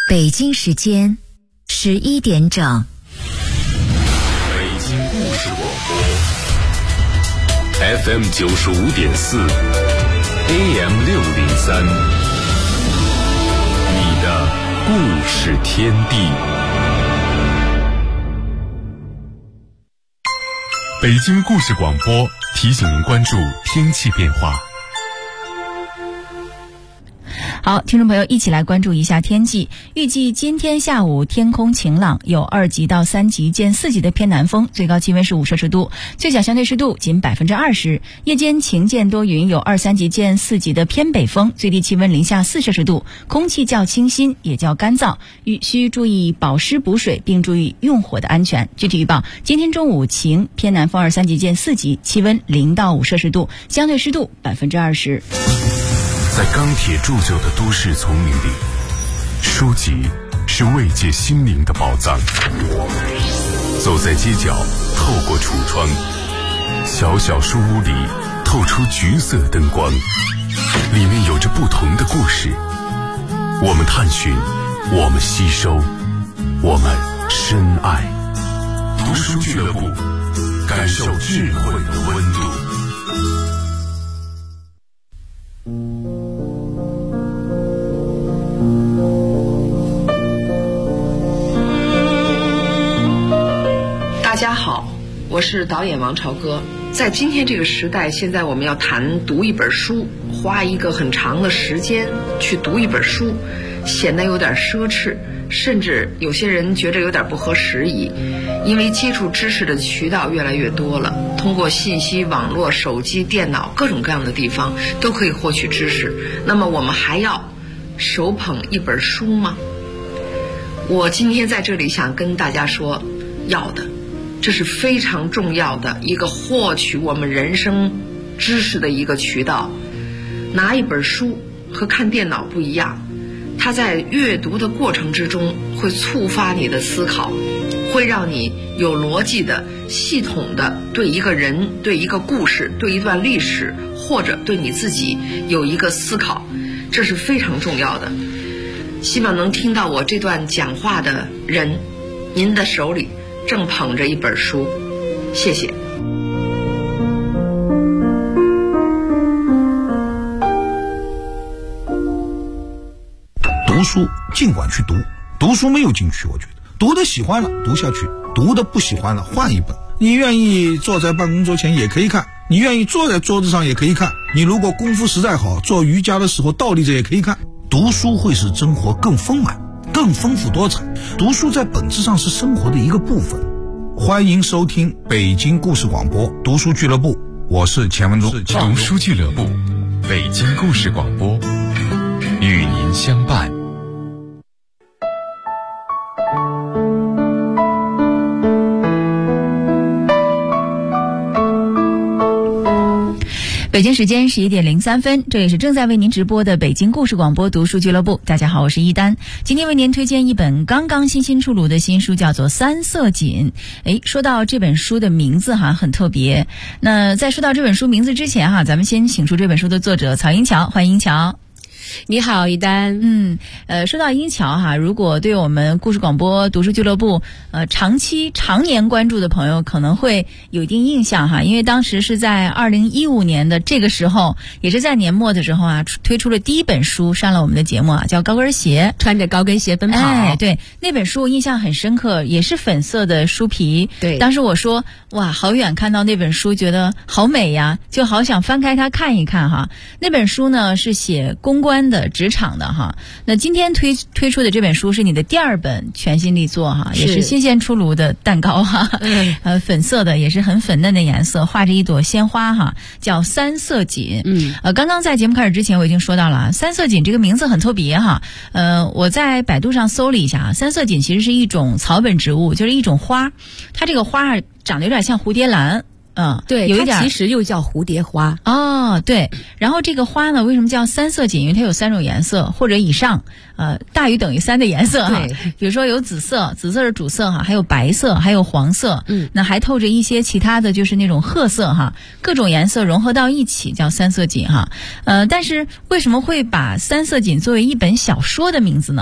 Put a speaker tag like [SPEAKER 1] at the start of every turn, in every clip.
[SPEAKER 1] 北京时间11点整。
[SPEAKER 2] 北京故事广播 FM 95.4 AM 603，你的故事天地。北京故事广播提醒您关注天气变化。
[SPEAKER 3] 好，听众朋友一起来关注一下天气。预计今天下午天空晴朗，有2级到3级见4级的偏南风，最高气温是5摄氏度，最小相对湿度仅20%。夜间晴见多云，有2、3级见4级的偏北风，最低气温零下4摄氏度，空气较清新也较干燥，需注意保湿补水，并注意用火的安全。具体预报：今天中午晴，偏南风2、3级见4级，气温0到5摄氏度，相对湿度20%。
[SPEAKER 2] 在钢铁铸就的都市丛林里，书籍是慰藉心灵的宝藏。走在街角，透过橱窗，小小书屋里透出橘色灯光，里面有着不同的故事。我们探寻，我们吸收，我们深爱。读书俱乐部，感受智慧的温度。
[SPEAKER 4] 大家好，我是导演王朝歌。在今天这个时代，现在我们要谈读一本书，花一个很长的时间去读一本书，显得有点奢侈，甚至有些人觉得有点不合时宜。因为接触知识的渠道越来越多了，通过信息网络、手机、电脑各种各样的地方都可以获取知识。那么我们还要手捧一本书吗？我今天在这里想跟大家说，要的。这是非常重要的一个获取我们人生知识的一个渠道。拿一本书和看电脑不一样，它在阅读的过程之中会触发你的思考，会让你有逻辑的、系统的对一个人、对一个故事、对一段历史，或者对你自己有一个思考，这是非常重要的。希望能听到我这段讲话的人，您的手里正捧着一本书，谢谢。
[SPEAKER 5] 读书尽管去读，读书没有禁区，我觉得读的喜欢了读下去，读的不喜欢了换一本。你愿意坐在办公桌前也可以看，你愿意坐在桌子上也可以看，你如果功夫实在好，做瑜伽的时候倒立着也可以看。读书会使生活更丰满，更丰富多彩。读书在本质上是生活的一个部分。欢迎收听北京故事广播读书俱乐部，我是钱文忠。
[SPEAKER 2] 读书俱乐部，北京故事广播，与您相伴。
[SPEAKER 3] 北京时间11点03分，这也是正在为您直播的北京故事广播读书俱乐部。大家好，我是一丹。今天为您推荐一本刚刚新出炉的新书，叫做《三色堇》。说到这本书的名字很特别。那在说到这本书名字之前咱们先请出这本书的作者曹英桥，欢迎英桥。
[SPEAKER 6] 你好，一丹。
[SPEAKER 3] 说到英桥如果对我们故事广播读书俱乐部常年关注的朋友可能会有一定印象因为当时是在2015年的这个时候，也是在年末的时候推出了第一本书上了我们的节目叫高跟鞋，
[SPEAKER 6] 穿着高跟鞋奔跑。
[SPEAKER 3] 对，那本书印象很深刻，也是粉色的书皮。
[SPEAKER 6] 对，
[SPEAKER 3] 当时我说哇，好远看到那本书觉得好美呀，就好想翻开它看一看那本书呢是写公关的、职场的那今天推出的这本书是你的第2本全新力作也是新鲜出炉的蛋糕粉色的，也是很粉嫩的颜色，画着一朵鲜花叫三色堇。刚刚在节目开始之前我已经说到了三色堇这个名字很特别我在百度上搜了一下，三色堇其实是一种草本植物，就是一种花，它这个花长得有点像蝴蝶兰。
[SPEAKER 6] 对，
[SPEAKER 3] 有一点
[SPEAKER 6] 它其实又叫蝴蝶花。
[SPEAKER 3] 对。然后这个花呢，为什么叫三色堇？因为它有3种颜色或者以上，大于等于3的颜色
[SPEAKER 6] 对，
[SPEAKER 3] 比如说有紫色，紫色是主色还有白色，还有黄色。那还透着一些其他的就是那种褐色各种颜色融合到一起叫三色堇但是为什么会把三色堇作为一本小说的名字呢？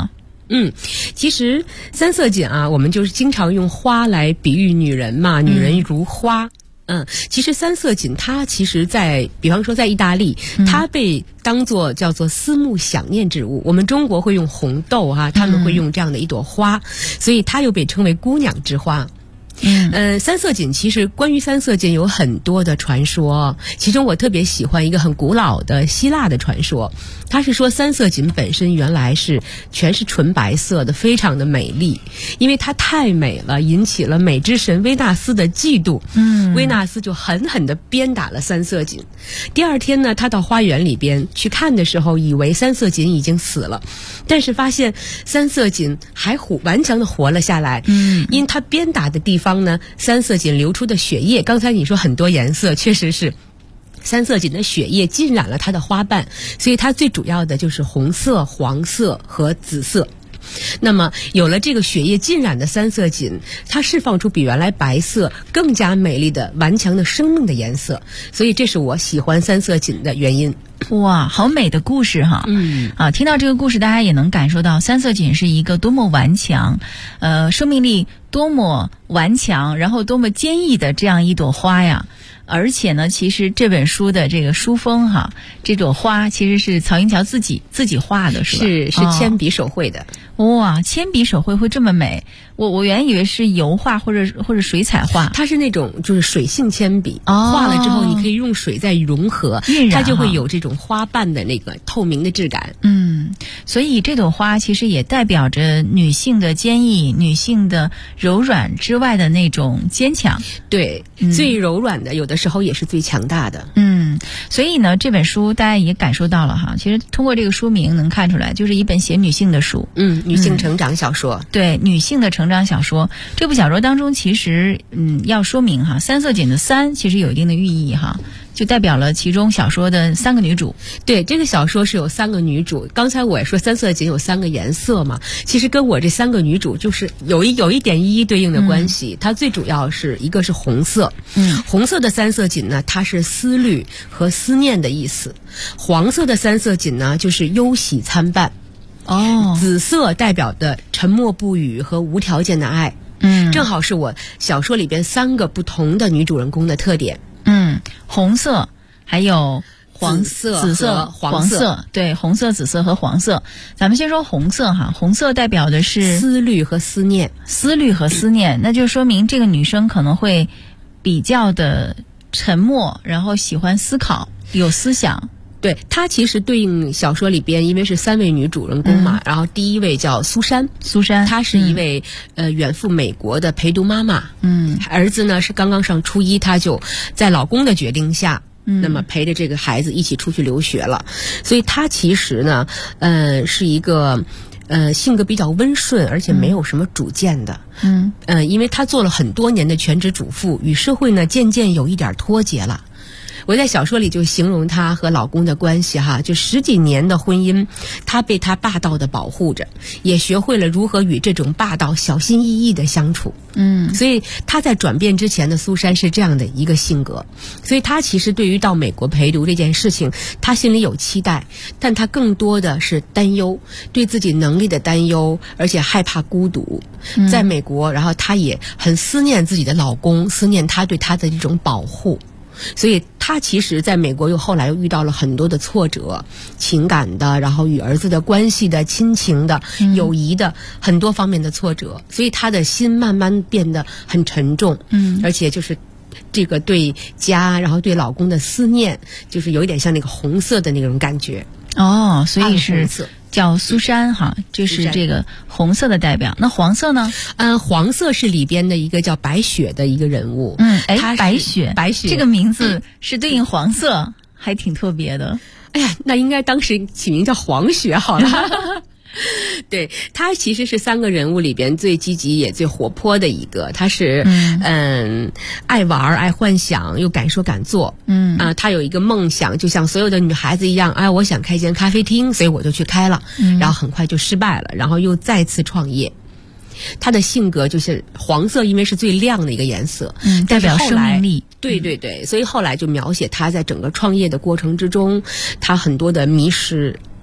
[SPEAKER 6] 其实三色堇啊，我们就是经常用花来比喻女人嘛，女人如花。其实三色堇它其实比方说在意大利，它被当作叫做思慕想念之物。我们中国会用红豆他们会用这样的一朵花，所以它又被称为姑娘之花。三色堇其实关于三色堇有很多的传说，其中我特别喜欢一个很古老的希腊的传说，它是说三色堇本身原来全是纯白色的，非常的美丽，因为它太美了，引起了美之神维纳斯的嫉妒。维纳斯就狠狠地鞭打了三色芹。第二天呢，他到花园里边去看的时候，以为三色堇已经死了，但是发现三色堇还顽强地活了下来。因他鞭打的地方呢，三色堇流出的血液，刚才你说很多颜色，确实是三色堇的血液浸染了它的花瓣，所以它最主要的就是红色、黄色和紫色。那么有了这个血液浸染的三色堇，它释放出比原来白色更加美丽的顽强的生命的颜色，所以这是我喜欢三色堇的原因。
[SPEAKER 3] 哇，好美的故事哈！听到这个故事，大家也能感受到三色堇是一个多么顽强，生命力多么顽强，然后多么坚毅的这样一朵花呀。而且呢，其实这本书的这个书封这朵花其实是曹银桥自己画的，是吧？
[SPEAKER 6] 是铅笔手绘的。
[SPEAKER 3] 哇，铅笔手绘会这么美？我原以为是油画或者水彩画。
[SPEAKER 6] 它是那种就是水性铅笔，画了之后你可以用水再融合，它就会有这种花瓣的那个透明的质感。
[SPEAKER 3] 所以这朵花其实也代表着女性的坚毅、女性的柔软之外的那种坚强。
[SPEAKER 6] 对，最柔软的有的时候也是最强大的。
[SPEAKER 3] 所以呢，这本书大家也感受到了其实通过这个书名能看出来，就是一本写女性的书。
[SPEAKER 6] 女性成长小说。
[SPEAKER 3] 对，女性的成长小说。这部小说当中其实要说明三色堇的三其实有一定的寓意就代表了其中小说的3个女主。
[SPEAKER 6] 对，这个小说是有3个女主。刚才我也说三色堇有3个颜色嘛，其实跟我这3个女主就是有一点一一对应的关系。它最主要是一个是红色，红色的三色堇呢，它是思虑和思念的意思。黄色的三色堇呢，就是忧喜参半。紫色代表的沉默不语和无条件的爱。正好是我小说里边3个不同的女主人公的特点。
[SPEAKER 3] 红色还有
[SPEAKER 6] 黄色、
[SPEAKER 3] 紫色、黄色。对，红色、紫色和黄色。咱们先说红色红色代表的是
[SPEAKER 6] 思虑和思念。
[SPEAKER 3] 那就说明这个女生可能会比较的沉默，然后喜欢思考，有思想。
[SPEAKER 6] 对，它其实对应小说里边，因为是3位女主人公嘛，然后第一位叫苏珊，她是一位远赴美国的陪读妈妈。儿子呢是刚刚上初一，她就在老公的决定下，那么陪着这个孩子一起出去留学了。所以她其实呢，是一个性格比较温顺，而且没有什么主见的。因为她做了很多年的全职主妇，与社会呢渐渐有一点脱节了。我在小说里就形容她和老公的关系就10几年的婚姻，她被他霸道的保护着，也学会了如何与这种霸道小心翼翼的相处。所以她在转变之前的苏珊是这样的一个性格，所以她其实对于到美国陪读这件事情，她心里有期待，但她更多的是担忧，对自己能力的担忧，而且害怕孤独。在美国，然后她也很思念自己的老公，思念他对她的这种保护。所以她其实在美国后来又遇到了很多的挫折，情感的，然后与儿子的关系的，亲情的，友谊的，很多方面的挫折，所以她的心慢慢变得很沉重。而且就是这个对家，然后对老公的思念，就是有一点像那个红色的那种感觉。
[SPEAKER 3] 所以是叫苏珊这是这个红色的代表。那黄色呢？
[SPEAKER 6] 黄色是里边的一个叫白雪的一个人物。
[SPEAKER 3] 白雪这个名字是对应黄色，还挺特别的。
[SPEAKER 6] 哎呀，那应该当时起名叫黄雪好了。对，他其实是3个人物里边最积极也最活泼的一个。他是爱玩爱幻想又敢说敢做。他有一个梦想，就像所有的女孩子一样，我想开一间咖啡厅，所以我就去开了，然后很快就失败了，然后又再次创业。他的性格就是黄色，因为是最亮的一个颜色，
[SPEAKER 3] 代表生命力。
[SPEAKER 6] 对，所以后来就描写他在整个创业的过程之中，他很多的迷失，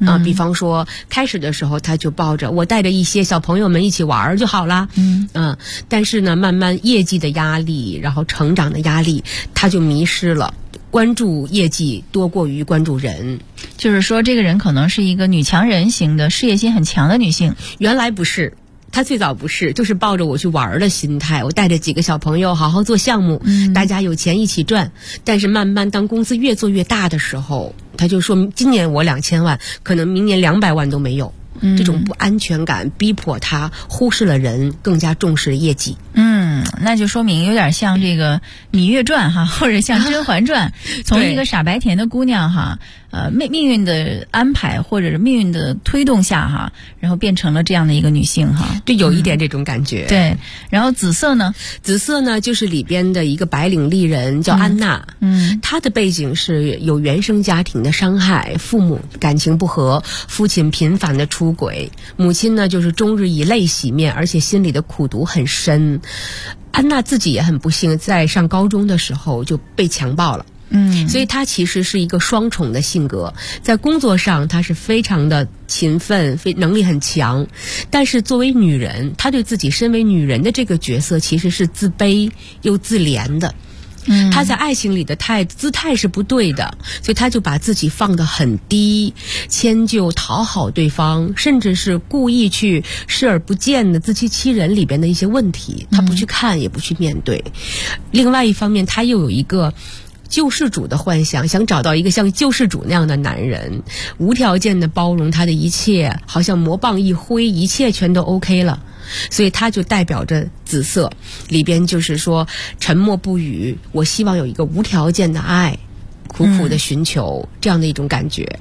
[SPEAKER 6] 比方说开始的时候他就抱着我带着一些小朋友们一起玩就好了，但是呢慢慢业绩的压力，然后成长的压力，他就迷失了，关注业绩多过于关注人。
[SPEAKER 3] 就是说这个人可能是一个女强人型的，事业心很强的女性。
[SPEAKER 6] 原来不是，他最早不是，就是抱着我去玩的心态，我带着几个小朋友好好做项目，大家有钱一起赚。但是慢慢当公司越做越大的时候，他就说今年我2000万，可能明年200万都没有。这种不安全感逼迫他忽视了人，更加重视业绩。
[SPEAKER 3] 那就说明有点像这个《芈月传》哈，或者像《甄嬛传》，从一个傻白甜的姑娘哈，命运的安排或者是命运的推动下哈，然后变成了这样的一个女性哈。
[SPEAKER 6] 对，有一点这种感觉。
[SPEAKER 3] 对，然后紫色呢？
[SPEAKER 6] 紫色呢，就是里边的一个白领丽人叫安娜。她的背景是有原生家庭的伤害，父母感情不和，父亲频繁的出轨，母亲呢就是终日以泪洗面，而且心里的苦毒很深。安娜自己也很不幸，在上高中的时候就被强暴了。所以她其实是一个双重的性格，在工作上她是非常的勤奋，能力很强，但是作为女人，她对自己身为女人的这个角色其实是自卑又自怜的。她在爱情里的姿态是不对的，所以她就把自己放得很低，迁就讨好对方，甚至是故意去视而不见的自欺欺人里边的一些问题，她不去看也不去面对。另外一方面，她又有一个救世主的幻想，想找到一个像救世主那样的男人，无条件的包容他的一切，好像魔棒一挥，一切全都 OK 了。所以他就代表着紫色，里边就是说沉默不语，我希望有一个无条件的爱，苦苦的寻求这样的一种感觉。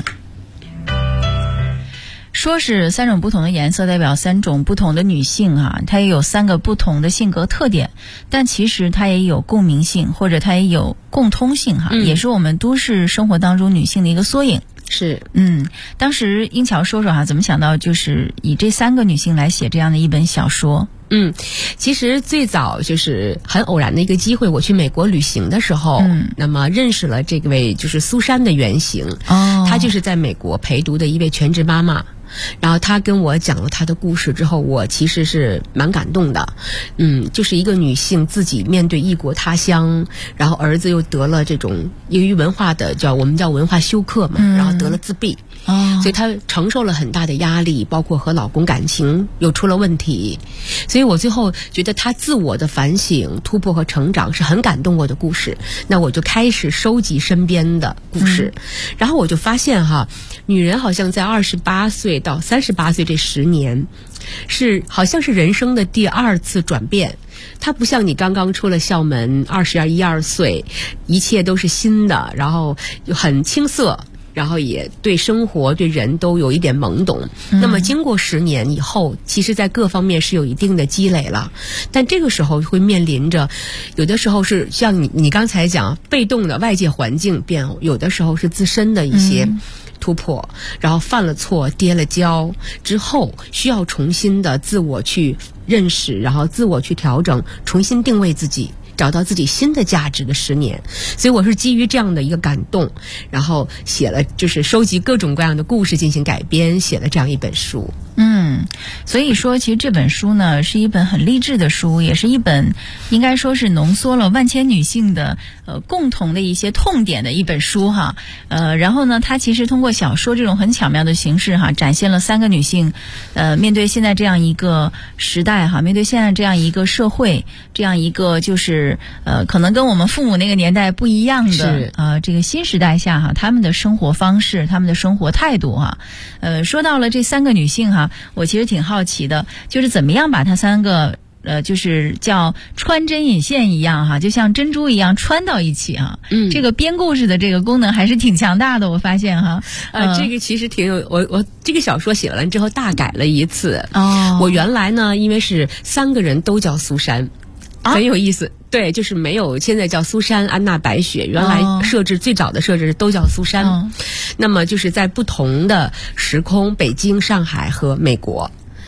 [SPEAKER 3] 说是3种不同的颜色代表3种不同的女性啊，它也有3个不同的性格特点，但其实它也有共鸣性，或者它也有共通性哈，也是我们都市生活当中女性的一个缩影。
[SPEAKER 6] 是，
[SPEAKER 3] 当时英乔说说哈，怎么想到就是以这3个女性来写这样的一本小说？
[SPEAKER 6] 其实最早就是很偶然的一个机会，我去美国旅行的时候，那么认识了这位就是苏珊的原型。她就是在美国陪读的一位全职妈妈。然后她跟我讲了她的故事之后，我其实是蛮感动的。就是一个女性自己面对异国他乡，然后儿子又得了这种由于文化的我们叫文化休克嘛，然后得了自闭。所以她承受了很大的压力，包括和老公感情又出了问题。所以我最后觉得她自我的反省、突破和成长是很感动我的故事。那我就开始收集身边的故事，然后我就发现女人好像在28岁到38岁这10年，好像是人生的第2次转变。她不像你刚刚出了校门21、22岁，一切都是新的，然后很青涩，然后也对生活对人都有一点懵懂。那么经过10年以后，其实在各方面是有一定的积累了，但这个时候会面临着有的时候是像你刚才讲被动的外界环境变，有的时候是自身的一些突破，然后犯了错跌了跤之后，需要重新的自我去认识，然后自我去调整，重新定位自己，找到自己新的价值的10年。所以我是基于这样的一个感动，然后写了就是收集各种各样的故事进行改编，写了这样一本书。
[SPEAKER 3] 所以说其实这本书呢是一本很励志的书，也是一本应该说是浓缩了万千女性的共同的一些痛点的一本书哈。然后呢它其实通过小说这种很巧妙的形式哈，展现了3个女性面对现在这样一个时代哈，面对现在这样一个社会，这样一个就是可能跟我们父母那个年代不一样的这个新时代下哈，他们的生活方式，他们的生活态度哈。说到了这3个女性哈，我其实挺好奇的，就是怎么样把它3个就是叫穿针引线一样哈，就像珍珠一样穿到一起哈。这个编故事的这个功能还是挺强大的，我发现哈。
[SPEAKER 6] 这个其实挺有我这个小说写完之后大改了一次。我原来呢，因为是3个人都叫苏珊，很有意思。对，就是没有现在叫苏珊、安娜、白雪，原来最早的设置都叫苏珊。那么就是在不同的时空，北京、上海和美国。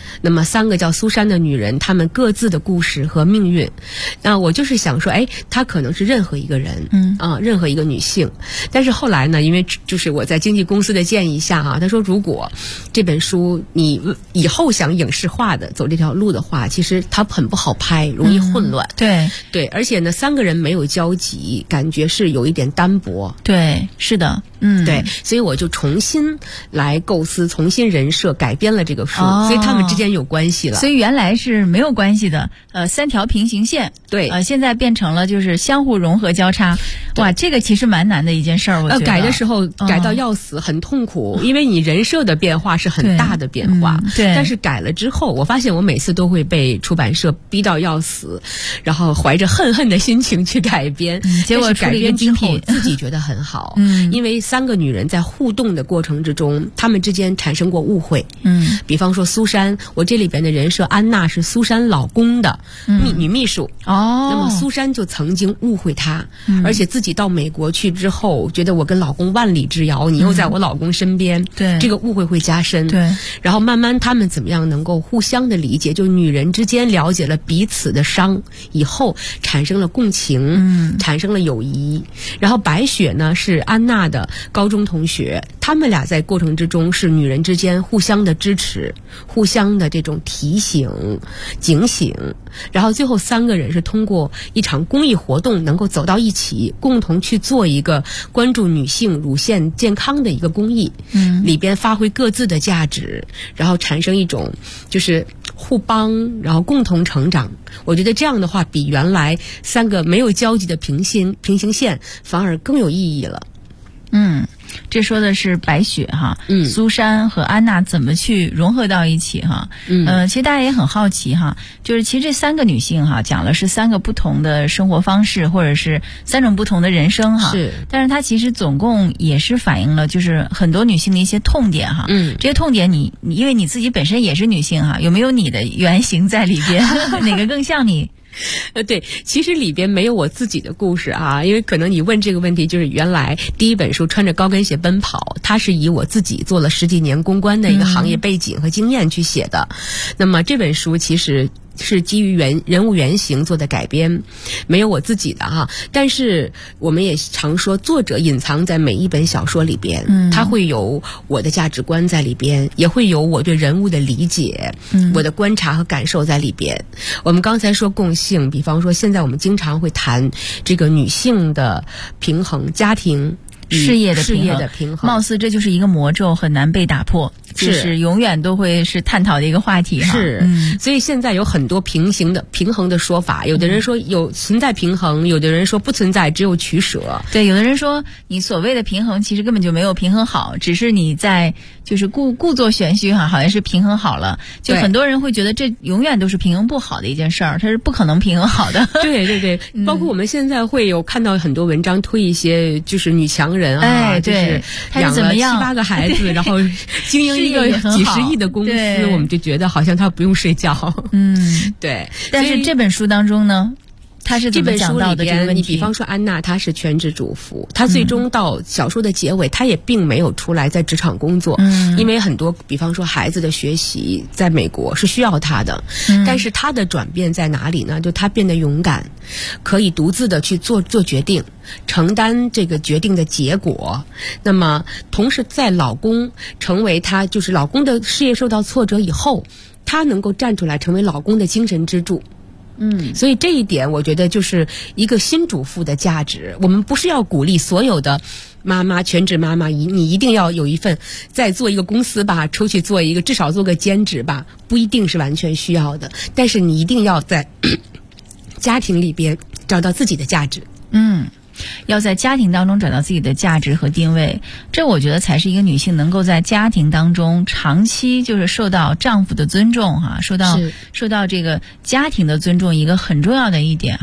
[SPEAKER 6] 那么3个叫苏珊的女人，她们各自的故事和命运。那我就是想说，她可能是任何一个人，任何一个女性。但是后来呢，因为就是我在经纪公司的建议下他说如果这本书你以后想影视化的走这条路的话，其实它很不好拍，容易混乱。对，而且呢3个人没有交集，感觉是有一点单薄。
[SPEAKER 3] 对，是的。
[SPEAKER 6] 对，所以我就重新来构思，重新人设改编了这个书，所以他们之间有关系了。
[SPEAKER 3] 所以原来是没有关系的，3条平行线，
[SPEAKER 6] 对，
[SPEAKER 3] 现在变成了就是相互融合交叉。哇，这个其实蛮难的一件事儿，我觉得。
[SPEAKER 6] 改的时候改到要死，很痛苦，因为你人设的变化是很大的变化。
[SPEAKER 3] 对，
[SPEAKER 6] 但是改了之后，我发现我每次都会被出版社逼到要死，然后怀着恨的心情去改编，
[SPEAKER 3] 结果
[SPEAKER 6] 改编之后自己觉得很好。因为3个女人在互动的过程之中，她们之间产生过误会。比方说苏珊，我这里边的人设安娜是苏珊老公的女秘书。那么苏珊就曾经误会她，而且自己到美国去之后，觉得我跟老公万里之遥，你又在我老公身边，
[SPEAKER 3] 对，
[SPEAKER 6] 这个误会会加深。
[SPEAKER 3] 对，
[SPEAKER 6] 然后慢慢他们怎么样能够互相的理解，就女人之间了解了彼此的伤以后，产生了共情，产生了友谊。然后白雪呢是安娜的高中同学，他们俩在过程之中是女人之间互相的支持，互相的这种提醒、警醒。然后最后3个人是通过一场公益活动能够走到一起，共同去做一个关注女性乳腺健康的一个公益，里边发挥各自的价值，然后产生一种就是互帮，然后共同成长。我觉得这样的话比原来3个没有交集的平行线反而更有意义了。
[SPEAKER 3] 这说的是白雪苏珊和安娜怎么去融合到一起其实大家也很好奇就是其实这3个女性讲的是3个不同的生活方式，或者是3种不同的人生
[SPEAKER 6] 是，
[SPEAKER 3] 但是它其实总共也是反映了就是很多女性的一些痛点这些痛点你因为你自己本身也是女性有没有你的原型在里边哪个更像你？
[SPEAKER 6] 对，其实里边没有我自己的故事因为可能你问这个问题，就是原来第一本书穿着高跟鞋奔跑，它是以我自己做了10几年公关的一个行业背景和经验去写的。那么这本书其实是基于人物原型做的改编，没有我自己的但是我们也常说，作者隐藏在每一本小说里边，它会有我的价值观在里边，也会有我对人物的理解，我的观察和感受在里边。我们刚才说共性，比方说现在我们经常会谈这个女性的平衡，家庭
[SPEAKER 3] 事业的
[SPEAKER 6] 平衡，
[SPEAKER 3] 貌似这就是一个魔咒，很难被打破，就是永远都会是探讨的一个话题
[SPEAKER 6] 所以现在有很多平衡的说法，有的人说有存在平衡，有的人说不存在，只有取舍。
[SPEAKER 3] 对，有的人说你所谓的平衡其实根本就没有平衡好，只是你在就是故作玄虚好像是平衡好了，就很多人会觉得这永远都是平衡不好的一件事儿，它是不可能平衡好的。
[SPEAKER 6] 对，包括我们现在会有看到很多文章推一些就是女强人
[SPEAKER 3] 对，
[SPEAKER 6] 就是养了7、8个孩子，然后经营一个几十亿的公司，我们就觉得好像她不用睡觉。对。
[SPEAKER 3] 但是这本书当中呢，他是怎么讲到的这个问题？
[SPEAKER 6] 你比方说安娜，她是全职主妇，她最终到小说的结尾，她也并没有出来在职场工作，因为很多比方说孩子的学习在美国是需要她的，但是她的转变在哪里呢？就她变得勇敢，可以独自的去做决定，承担这个决定的结果。那么同时在老公成为她就是老公的事业受到挫折以后，她能够站出来成为老公的精神支柱。所以这一点我觉得就是一个新主妇的价值。我们不是要鼓励所有的妈妈，全职妈妈你一定要有一份再做一个公司吧，出去做一个至少做个兼职吧，不一定是完全需要的，但是你一定要在家庭里边找到自己的价值。
[SPEAKER 3] 要在家庭当中找到自己的价值和定位，这我觉得才是一个女性能够在家庭当中长期就是受到丈夫的尊重受到这个家庭的尊重一个很重要的一点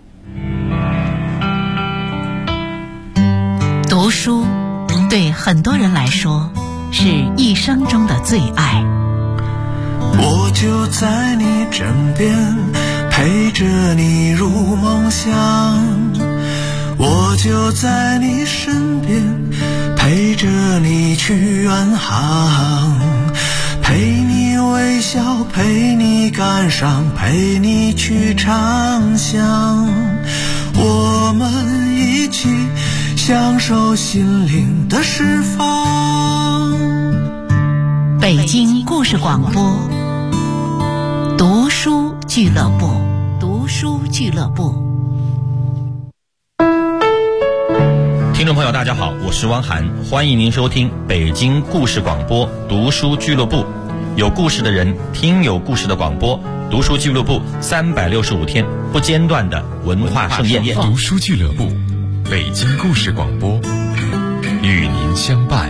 [SPEAKER 1] 读书对很多人来说是一生中的最爱。
[SPEAKER 7] 我就在你枕边，陪着你入梦乡，我就在你身边，陪着你去远航，陪你微笑，陪你感伤，陪你去畅想，我们一起享受心灵的释放。
[SPEAKER 1] 北京故事广播，读书俱乐部，读书俱乐部。
[SPEAKER 8] 听众朋友大家好，我是汪涵，欢迎您收听北京故事广播读书俱乐部，有故事的人听有故事的广播，读书俱乐部365天不间断的文化盛宴。
[SPEAKER 2] 读书俱乐部，北京故事广播，与您相伴。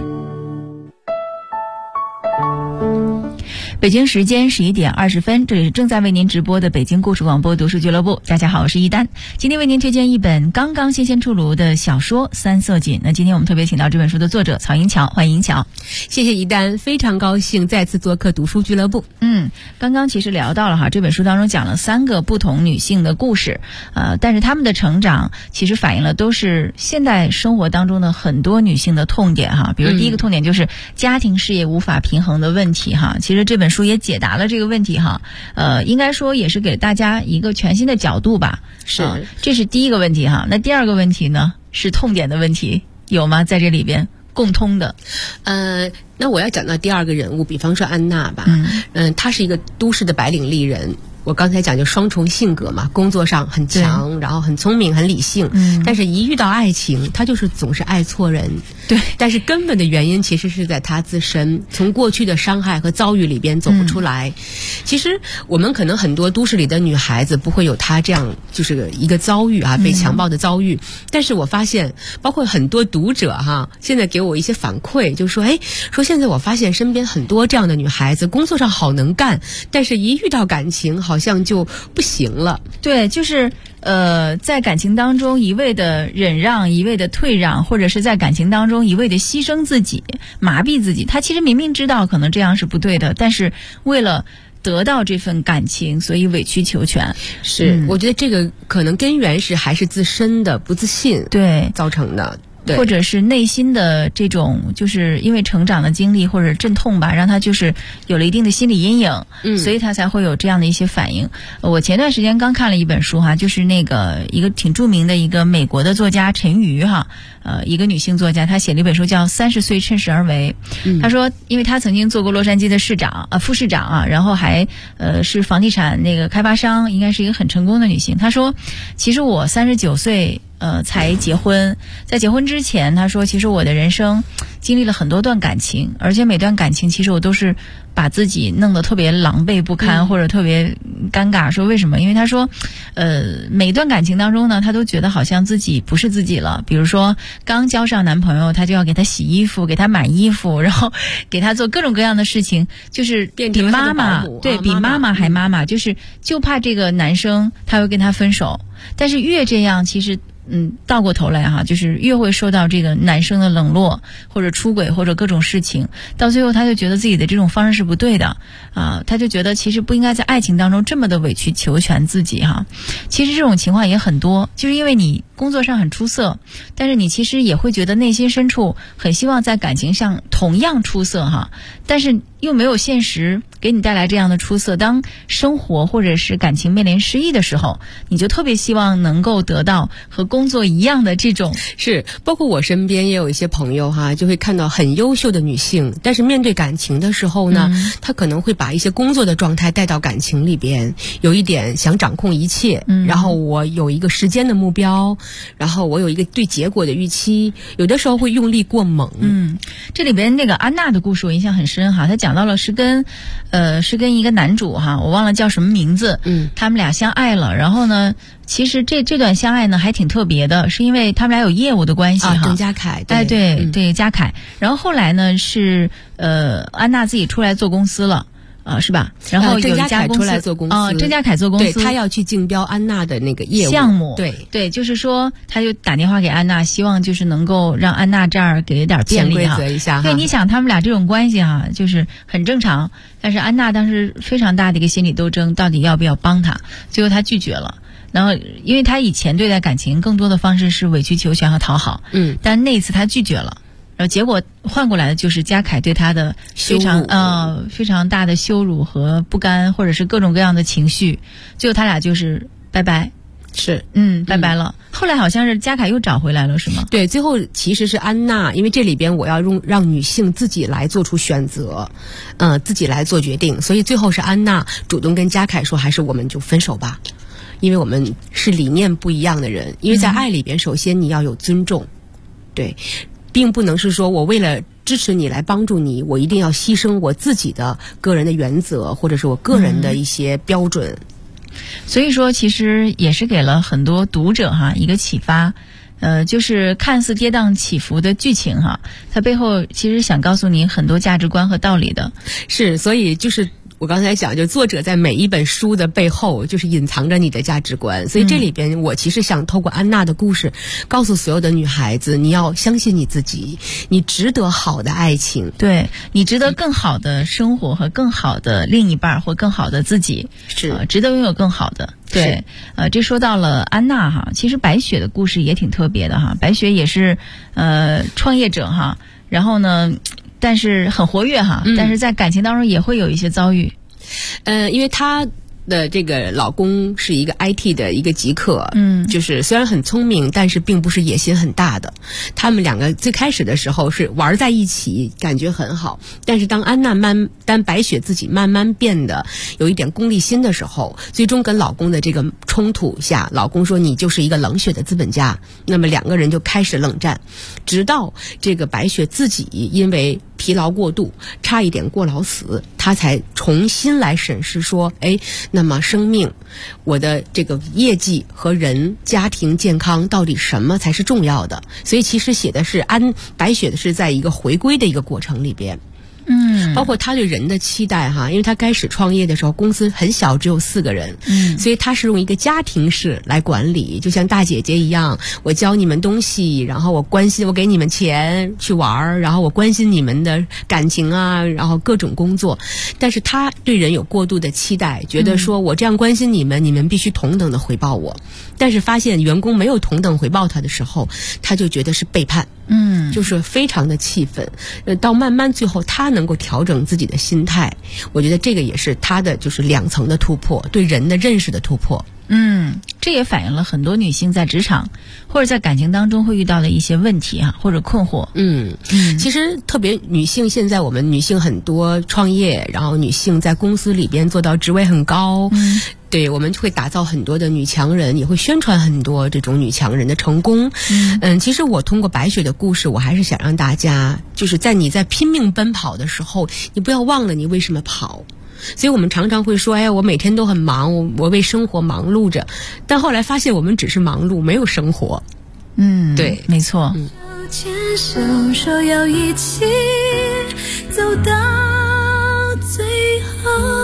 [SPEAKER 3] 北京时间11点20分，这里是正在为您直播的北京故事广播读书俱乐部。大家好，我是一丹，今天为您推荐一本刚刚新鲜出炉的小说《三色堇》。那今天我们特别请到这本书的作者曹银桥，欢迎银桥。
[SPEAKER 6] 谢谢一丹，非常高兴再次做客读书俱乐部。
[SPEAKER 3] 刚刚其实聊到了这本书当中讲了3个不同女性的故事，但是她们的成长其实反映了都是现代生活当中的很多女性的痛点比如第一个痛点就是家庭事业无法平衡的问题其实这本书也解答了这个问题应该说也是给大家一个全新的角度吧。
[SPEAKER 6] 是，
[SPEAKER 3] 这是第一个问题那第二个问题呢是痛点的问题，有吗？在这里边共通的？
[SPEAKER 6] 那我要讲到第二个人物，比方说安娜吧。她是一个都市的白领丽人。我刚才讲就双重性格嘛，工作上很强，然后很聪明很理性，但是一遇到爱情她就是总是爱错人。
[SPEAKER 3] 对，
[SPEAKER 6] 但是根本的原因其实是在她自身，从过去的伤害和遭遇里边走不出来。其实我们可能很多都市里的女孩子不会有她这样就是一个遭遇被强暴的遭遇，但是我发现包括很多读者现在给我一些反馈，就说说现在我发现身边很多这样的女孩子工作上好能干，但是一遇到感情好像就不行了。
[SPEAKER 3] 对，就是在感情当中一味的忍让，一味的退让，或者是在感情当中一味的牺牲自己，麻痹自己。他其实明明知道可能这样是不对的，但是为了得到这份感情，所以委曲求全。
[SPEAKER 6] 是，我觉得这个可能根源是还是自身的不自信
[SPEAKER 3] 对
[SPEAKER 6] 造成的。
[SPEAKER 3] 或者是内心的这种就是因为成长的经历或者阵痛吧，让他就是有了一定的心理阴影，所以他才会有这样的一些反应。我前段时间刚看了一本书就是那个一个挺著名的一个美国的作家陈瑜一个女性作家，她写了一本书叫《30岁趁势而为》。她说因为她曾经做过洛杉矶的副市长然后还是房地产那个开发商，应该是一个很成功的女性。她说其实我39岁才结婚，在结婚之前她说其实我的人生经历了很多段感情，而且每段感情其实我都是把自己弄得特别狼狈不堪或者特别尴尬。说为什么？因为她说每段感情当中呢，她都觉得好像自己不是自己了。比如说刚交上男朋友，她就要给他洗衣服，给他买衣服，然后给他做各种各样的事情，就是比妈妈对比妈妈还妈妈，就怕这个男生他会跟他分手。但是越这样其实倒过头来就是越会受到这个男生的冷落或者出轨或者各种事情，到最后他就觉得自己的这种方式是不对的他就觉得其实不应该在爱情当中这么的委曲求全自己其实这种情况也很多，就是因为你工作上很出色，但是你其实也会觉得内心深处很希望在感情上同样出色但是又没有现实给你带来这样的出色。当生活或者是感情面临失意的时候，你就特别希望能够得到和工作一样的这种。
[SPEAKER 6] 是，包括我身边也有一些朋友就会看到很优秀的女性，但是面对感情的时候呢她可能会把一些工作的状态带到感情里边，有一点想掌控一切然后我有一个时间的目标，然后我有一个对结果的预期，有的时候会用力过猛。
[SPEAKER 3] 这里边那个安娜的故事我印象很深她讲到了是跟一个男主我忘了叫什么名字他们俩相爱了，然后呢其实这段相爱呢还挺特别的，是因为他们俩有业务的关系
[SPEAKER 6] 郑家凯
[SPEAKER 3] 对家凯，然后后来呢是安娜自己出来做公司了是吧？然后有一家公司
[SPEAKER 6] 出来做公司
[SPEAKER 3] 郑家凯做公司，
[SPEAKER 6] 对，他要去竞标安娜的那个业务
[SPEAKER 3] 项目，
[SPEAKER 6] 对，
[SPEAKER 3] 就是说他就打电话给安娜，希望就是能够让安娜这儿给点便利
[SPEAKER 6] 潜规则一下
[SPEAKER 3] 对，你想他们俩这种关系就是很正常，但是安娜当时非常大的一个心理斗争，到底要不要帮他，最后他拒绝了。然后因为他以前对待感情更多的方式是委曲求全和讨好但那一次他拒绝了然后结果换过来的就是嘉凯对他的非常大的羞辱和不甘，或者是各种各样的情绪，最后他俩就是拜拜。
[SPEAKER 6] 是，
[SPEAKER 3] 拜拜了。后来好像是嘉凯又找回来了，是吗？
[SPEAKER 6] 对，最后其实是安娜，因为这里边我要让女性自己来做出选择，自己来做决定，所以最后是安娜主动跟嘉凯说，还是我们就分手吧，因为我们是理念不一样的人。因为在爱里边，首先你要有尊重，对，并不能是说我为了支持你来帮助你，我一定要牺牲我自己的个人的原则，或者是我个人的一些标准。
[SPEAKER 3] 所以说其实也是给了很多读者一个启发，就是看似跌宕起伏的剧情它背后其实想告诉你很多价值观和道理的。
[SPEAKER 6] 是，所以就是我刚才讲，就作者在每一本书的背后就是隐藏着你的价值观，所以这里边我其实想透过安娜的故事告诉所有的女孩子，你要相信你自己，你值得好的爱情，
[SPEAKER 3] 对，你值得更好的生活和更好的另一半或更好的自己，
[SPEAKER 6] 是
[SPEAKER 3] 值得拥有更好的。对，这说到了安娜其实白雪的故事也挺特别的白雪也是创业者然后呢但是很活跃但是在感情当中也会有一些遭遇。
[SPEAKER 6] 因为她的这个老公是一个 IT 的一个极客，就是虽然很聪明，但是并不是野心很大的。他们两个最开始的时候是玩在一起，感觉很好。但是当白雪自己慢慢变得有一点功利心的时候，最终跟老公的这个冲突下，老公说你就是一个冷血的资本家，那么两个人就开始冷战，直到这个白雪自己因为疲劳过度，差一点过劳死，他才重新来审视说，那么生命，我的这个业绩和人家庭健康到底什么才是重要的？所以其实写的是白雪的是在一个回归的一个过程里边。包括他对人的期待因为他开始创业的时候公司很小，只有4个人，所以他是用一个家庭式来管理，就像大姐姐一样，我教你们东西，然后我关心，我给你们钱去玩，然后我关心你们的感情然后各种工作。但是他对人有过度的期待，觉得说我这样关心你们，你们必须同等的回报我。但是发现员工没有同等回报他的时候，他就觉得是背叛，就是非常的气愤。到慢慢最后他能够调整自己的心态，我觉得这个也是他的就是2层的突破，对人的认识的突破。
[SPEAKER 3] 这也反映了很多女性在职场或者在感情当中会遇到的一些问题或者困惑。
[SPEAKER 6] 其实特别女性，现在我们女性很多创业，然后女性在公司里边做到职位很高，对，我们会打造很多的女强人，也会宣传很多这种女强人的成功。其实我通过白雪的故事，我还是想让大家，就是在你在拼命奔跑的时候，你不要忘了你为什么跑。所以我们常常会说，我每天都很忙，我为生活忙碌着，但后来发现我们只是忙碌，没有生活。对，
[SPEAKER 3] 没错。
[SPEAKER 9] 牵手说要一起走到最后。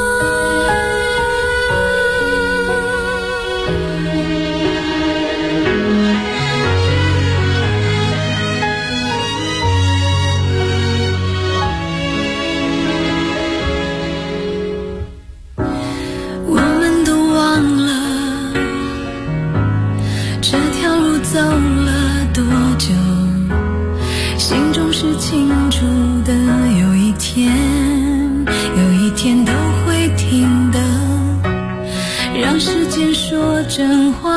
[SPEAKER 9] 走了多久，心中是清楚的，有一天都会停的，让时间说真话，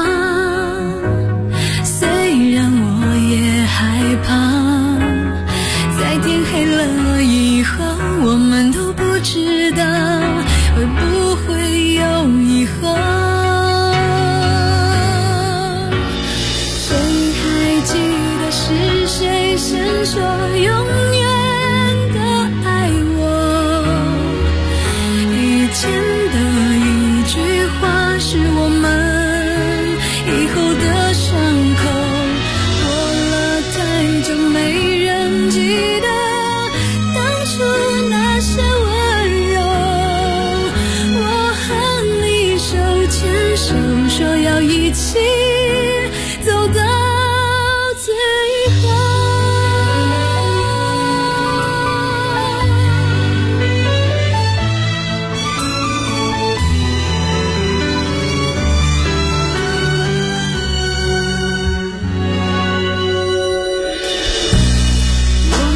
[SPEAKER 9] 虽然我也害怕，在天黑了以后，我们都不知道会不会有以后。是谁先说永远的爱我？以前的一句话是我们以后的伤口，过了太久没人记得当初那些温柔。我和你手牵手，说要一起走到我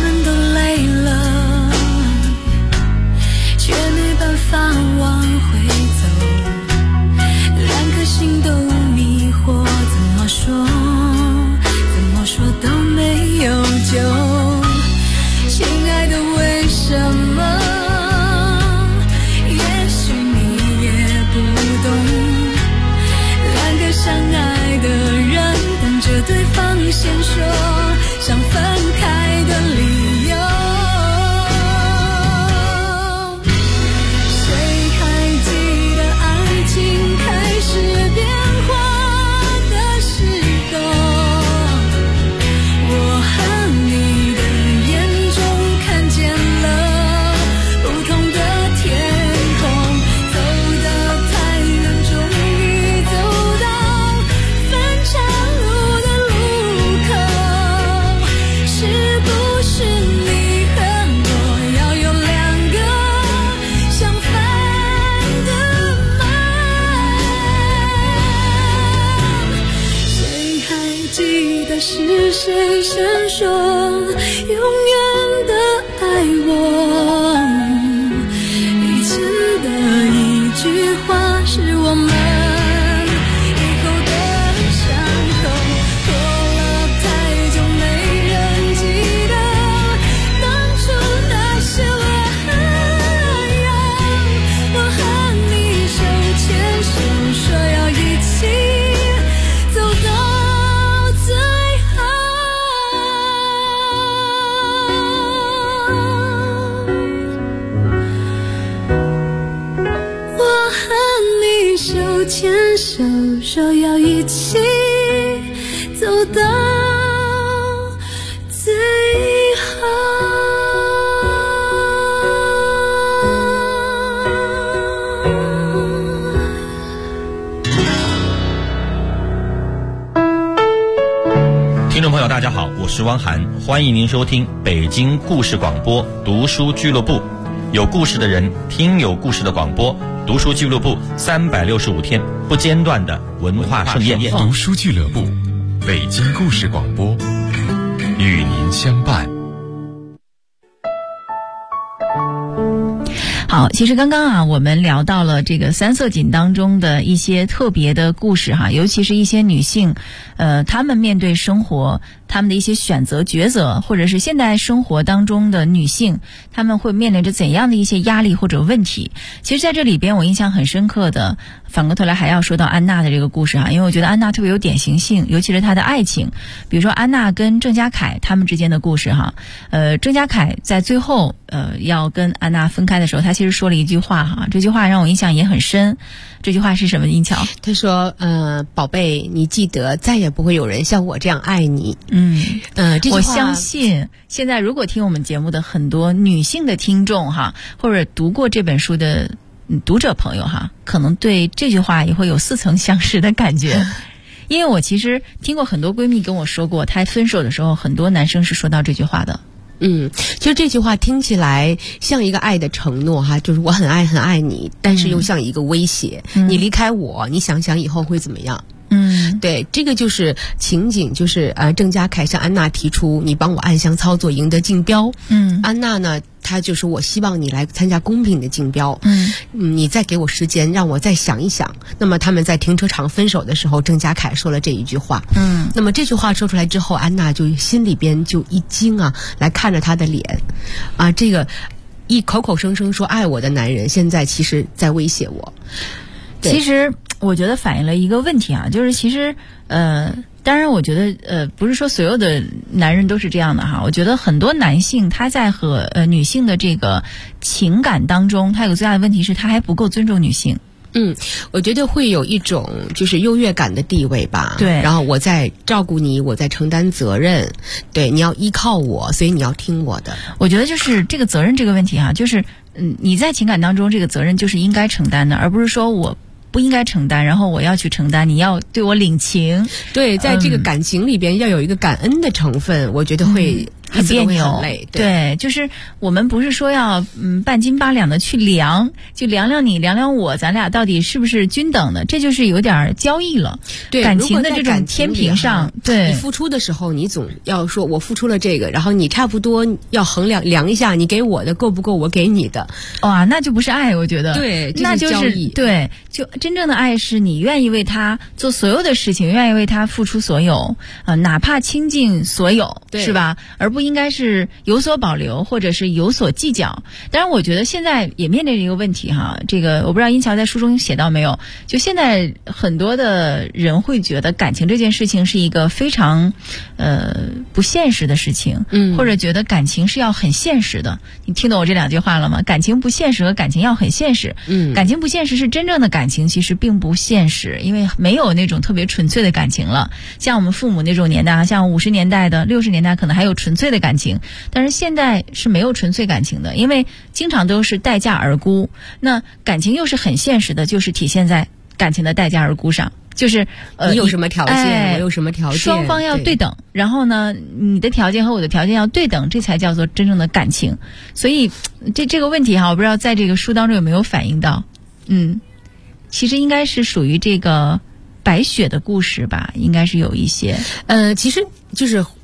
[SPEAKER 9] 说永远的爱我，以前的一句话是我们以后的伤口，过了太久没人记得当初那些温柔，我和你手牵手说要一起走到最后，我和你手牵手说要一起走到最
[SPEAKER 8] 听众朋友大家好，我是汪涵，欢迎您收听北京故事广播读书俱乐部，有故事的人听有故事的广播，读书俱乐部365天不间断的文化盛宴。
[SPEAKER 2] 读书俱乐部，北京故事广播，与您相伴。
[SPEAKER 3] 好，其实刚刚我们聊到了这个三色堇当中的一些特别的故事尤其是一些女性，她们面对生活，她们的一些选择抉择，或者是现代生活当中的女性，她们会面临着怎样的一些压力或者问题。其实在这里边我印象很深刻的，反过头来还要说到安娜的这个故事因为我觉得安娜特别有典型性，尤其是她的爱情，比如说安娜跟郑家凯他们之间的故事郑家凯在最后要跟安娜分开的时候，他其实说了一句话这句话让我印象也很深。这句话是什么？英乔？
[SPEAKER 6] 他说宝贝，你记得再也不会有人像我这样爱你。这句话
[SPEAKER 3] 我相信现在如果听我们节目的很多女性的听众或者读过这本书的读者朋友可能对这句话也会有似曾相识的感觉。因为我其实听过很多闺蜜跟我说过，她分手的时候很多男生是说到这句话的。
[SPEAKER 6] 其实这句话听起来像一个爱的承诺就是我很爱很爱你，但是又像一个威胁，你离开我，你想想以后会怎么样。对，这个就是情景，就是郑家凯向安娜提出你帮我暗箱操作赢得竞标。安娜呢，她就是我希望你来参加公平的竞标。你再给我时间，让我再想一想。那么他们在停车场分手的时候，郑家凯说了这一句话。那么这句话说出来之后，安娜就心里边就一惊来看着他的脸这个一口口声声说爱我的男人，现在其实在威胁我。
[SPEAKER 3] 其实我觉得反映了一个问题就是其实当然我觉得不是说所有的男人都是这样的我觉得很多男性他在和女性的这个情感当中，他有个最大的问题是他还不够尊重女性。
[SPEAKER 6] 我觉得会有一种就是优越感的地位吧。
[SPEAKER 3] 对，
[SPEAKER 6] 然后我在照顾你，我在承担责任，对，你要依靠我，所以你要听我的。
[SPEAKER 3] 我觉得就是这个责任这个问题就是你在情感当中这个责任就是应该承担的，而不是说我不应该承担，然后我要去承担，你要对我领情。
[SPEAKER 6] 对，在这个感情里边要有一个感恩的成分，我觉得会
[SPEAKER 3] 很别扭，
[SPEAKER 6] 很累。
[SPEAKER 3] 对，就是我们不是说要半斤八两的去量，就量量你量量我，咱俩到底是不是均等的，这就是有点交易了。
[SPEAKER 6] 对，
[SPEAKER 3] 感情的这种天平上，对，
[SPEAKER 6] 你付出的时候，你总要说我付出了这个，然后你差不多要衡量一下，你给我的够不够我给你的。
[SPEAKER 3] 哇，那就不是爱，我觉得。
[SPEAKER 6] 对，
[SPEAKER 3] 那就是对，就真正的爱是你愿意为他做所有的事情，愿意为他付出所有哪怕倾尽所有，是吧？而不应该是有所保留或者是有所计较。当然我觉得现在也面临着一个问题这个我不知道殷乔在书中写到没有，就现在很多的人会觉得感情这件事情是一个非常不现实的事情，或者觉得感情是要很现实的。你听懂我这两句话了吗？感情不现实和感情要很现实。感情不现实是真正的感情其实并不现实，因为没有那种特别纯粹的感情了。像我们父母那种年代像50年代的60年代可能还有纯粹的感情，但是现在是没有纯粹感情的，因为经常都是待价而沽。那感情又是很现实的，就是体现在感情的待价而沽上，就是
[SPEAKER 6] 你有什么条件，我有什么条件，
[SPEAKER 3] 双方要对等，然后呢你的条件和我的条件要对等，这才叫做真正的感情。所以这个问题我不知道在这个书当中有没有反映到。其实应该是属于这个白雪的故事吧，应该是有一些。
[SPEAKER 6] 其实就是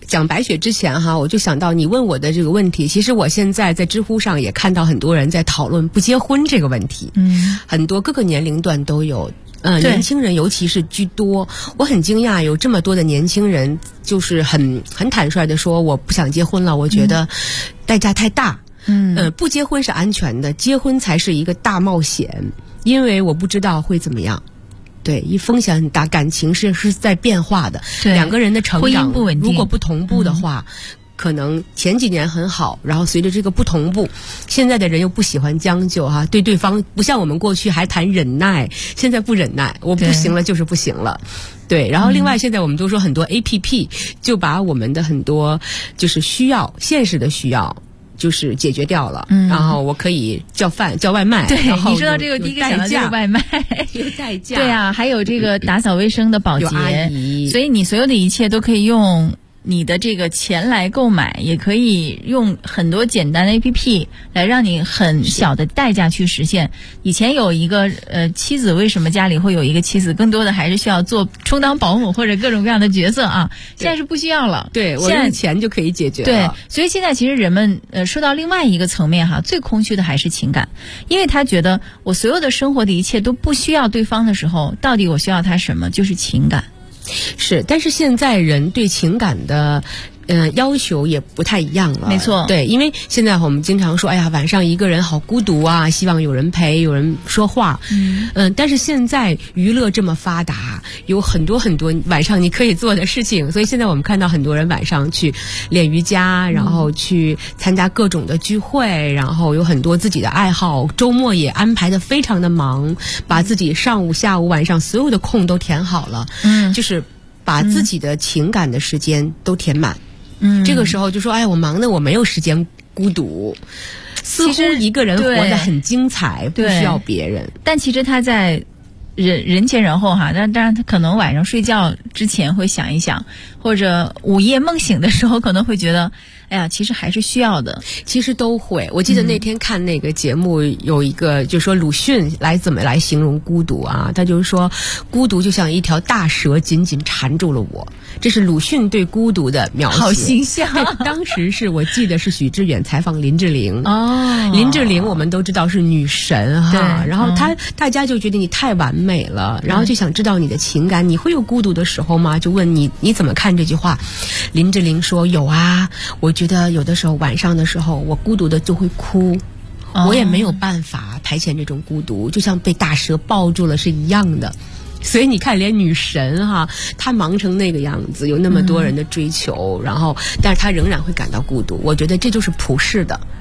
[SPEAKER 6] 讲白雪之前哈，我就想到你问我的这个问题。其实我现在在知乎上也看到很多人在讨论不结婚这个问题，很多各个年龄段都有。年轻人尤其是居多，我很惊讶有这么多的年轻人，就是很坦率的说我不想结婚了，我觉得代价太大。不结婚是安全的，结婚才是一个大冒险，因为我不知道会怎么样。对，风险很大，感情是在变化的，两个人的成长
[SPEAKER 3] 不稳定，
[SPEAKER 6] 如果不同步的话。可能前几年很好，然后随着这个不同步，现在的人又不喜欢将就哈，对对方不像我们过去还谈忍耐，现在不忍耐，我不行了就是不行了。对，然后另外现在我们都说很多 APP 就把我们的很多就是现实的需要就是解决掉了，然后我可以叫饭叫外卖。
[SPEAKER 3] 对，
[SPEAKER 6] 然后
[SPEAKER 3] 你说到这个第一个想到就是外卖，
[SPEAKER 6] 有代价。
[SPEAKER 3] 对啊，还有这个打扫卫生的保洁，
[SPEAKER 6] 阿姨，
[SPEAKER 3] 所以你所有的一切都可以用你的这个钱来购买，也可以用很多简单的 APP 来让你很小的代价去实现。以前有一个妻子，为什么家里会有一个妻子？更多的还是需要充当保姆或者各种各样的角色啊。现在是不需要了，
[SPEAKER 6] 对，我用钱就可以解决了。
[SPEAKER 3] 对，所以现在其实人们说到另外一个层面哈，最空虚的还是情感，因为他觉得我所有的生活的一切都不需要对方的时候，到底我需要他什么？就是情感。
[SPEAKER 6] 是，但是现在人对情感的要求也不太一样了。
[SPEAKER 3] 没错，
[SPEAKER 6] 对，因为现在我们经常说，哎呀，晚上一个人好孤独啊，希望有人陪，有人说话。但是现在娱乐这么发达，有很多很多晚上你可以做的事情，所以现在我们看到很多人晚上去练瑜伽，然后去参加各种的聚会，然后有很多自己的爱好，周末也安排的非常的忙，把自己上午、下午、晚上所有的空都填好了。就是把自己的情感的时间都填满。这个时候就说，哎，我忙的我没有时间孤独，似乎一个人活得很精彩，不需要别人。
[SPEAKER 3] 但其实他在人前人后哈，当然他可能晚上睡觉之前会想一想，或者午夜梦醒的时候可能会觉得，哎呀，其实还是需要的。
[SPEAKER 6] 其实都会。我记得那天看那个节目，有一个就说鲁迅怎么来形容孤独啊？他就是说，孤独就像一条大蛇紧紧缠住了我。这是鲁迅对孤独的描写，
[SPEAKER 3] 好形象。
[SPEAKER 6] 当时我记得是许知远采访林志玲。林志玲我们都知道是女神哈，然后大家就觉得你太完美了，然后就想知道你的情感，你会有孤独的时候吗？就问你怎么看这句话？林志玲说有啊，我觉得有的时候晚上的时候我孤独的就会哭，我也没有办法排遣这种孤独，就像被大蛇抱住了是一样的。所以你看，连女神哈，她忙成那个样子，有那么多人的追求，然后但是她仍然会感到孤独。我觉得这就是普世的